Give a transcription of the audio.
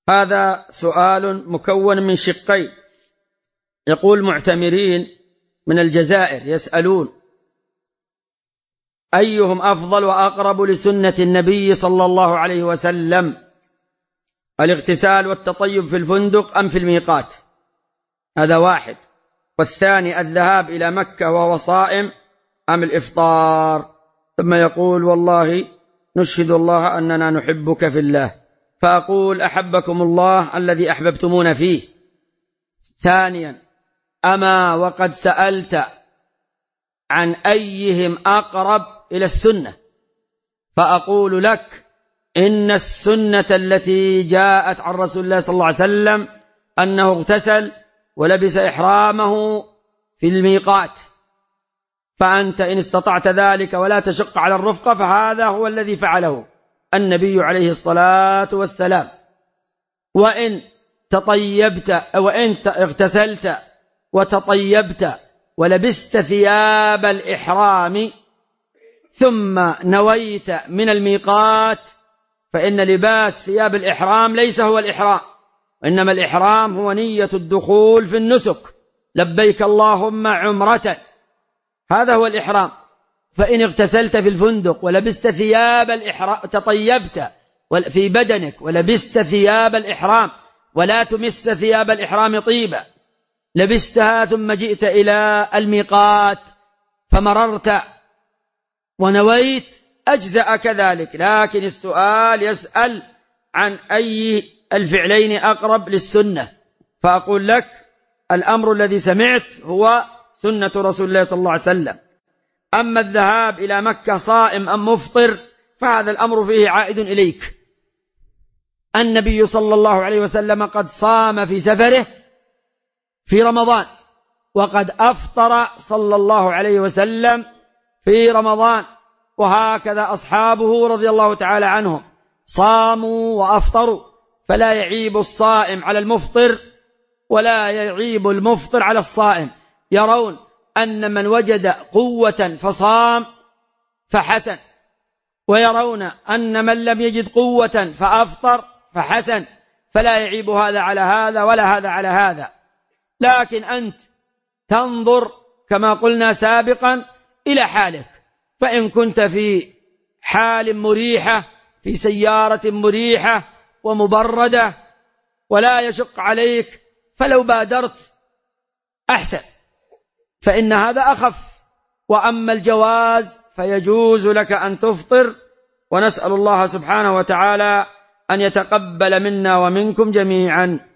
هذا سؤال مكون من شقين. يقول معتمرين من الجزائر يسألون: أيهم أفضل وأقرب لسنة النبي صلى الله عليه وسلم، الاغتسال والتطيب في الفندق أم في الميقات؟ هذا واحد. والثاني: الذهاب إلى مكة وهو صائم أم الإفطار؟ ثم يقول: والله نشهد الله أننا نحبك في الله، فأقول: أحبكم الله الذي أحببتمون فيه. ثانيا: أما وقد سألت عن أيهم أقرب إلى السنة، فأقول لك: إن السنة التي جاءت عن رسول الله صلى الله عليه وسلم أنه اغتسل ولبس إحرامه في الميقات، فأنت إن استطعت ذلك ولا تشق على الرفقة فهذا هو الذي فعله النبي عليه الصلاة والسلام. وإن اغتسلت وتطيبت ولبست ثياب الإحرام ثم نويت من الميقات، فإن لباس ثياب الإحرام ليس هو الإحرام، إنما الإحرام هو نية الدخول في النسك، لبيك اللهم عمرة، هذا هو الإحرام. فإن اغتسلت في الفندق ولبست ثياب الإحرام، تطيبت في بدنك ولبست ثياب الإحرام، ولا تمس ثياب الإحرام طيبة، لبستها ثم جئت إلى الميقات فمررت ونويت، أجزأ كذلك. لكن السؤال يسأل عن أي الفعلين أقرب للسنة، فأقول لك: الأمر الذي سمعت هو سنة رسول الله صلى الله عليه وسلم. أما الذهاب إلى مكة صائم أم مفطر فهذا الأمر فيه عائد إليك. النبي صلى الله عليه وسلم قد صام في سفره في رمضان، وقد أفطر صلى الله عليه وسلم في رمضان، وهكذا أصحابه رضي الله تعالى عنهم صاموا وأفطروا، فلا يعيب الصائم على المفطر ولا يعيب المفطر على الصائم. يرون أن من وجد قوة فصام فحسن، ويرون أن من لم يجد قوة فأفطر فحسن، فلا يعيب هذا على هذا ولا هذا على هذا. لكن أنت تنظر كما قلنا سابقا إلى حالك، فإن كنت في حال مريحة، في سيارة مريحة ومبردة ولا يشق عليك، فلو بادرت أحسن، فإن هذا أخف. وأما الجواز فيجوز لك أن تفطر، ونسأل الله سبحانه وتعالى أن يتقبل منا ومنكم جميعا.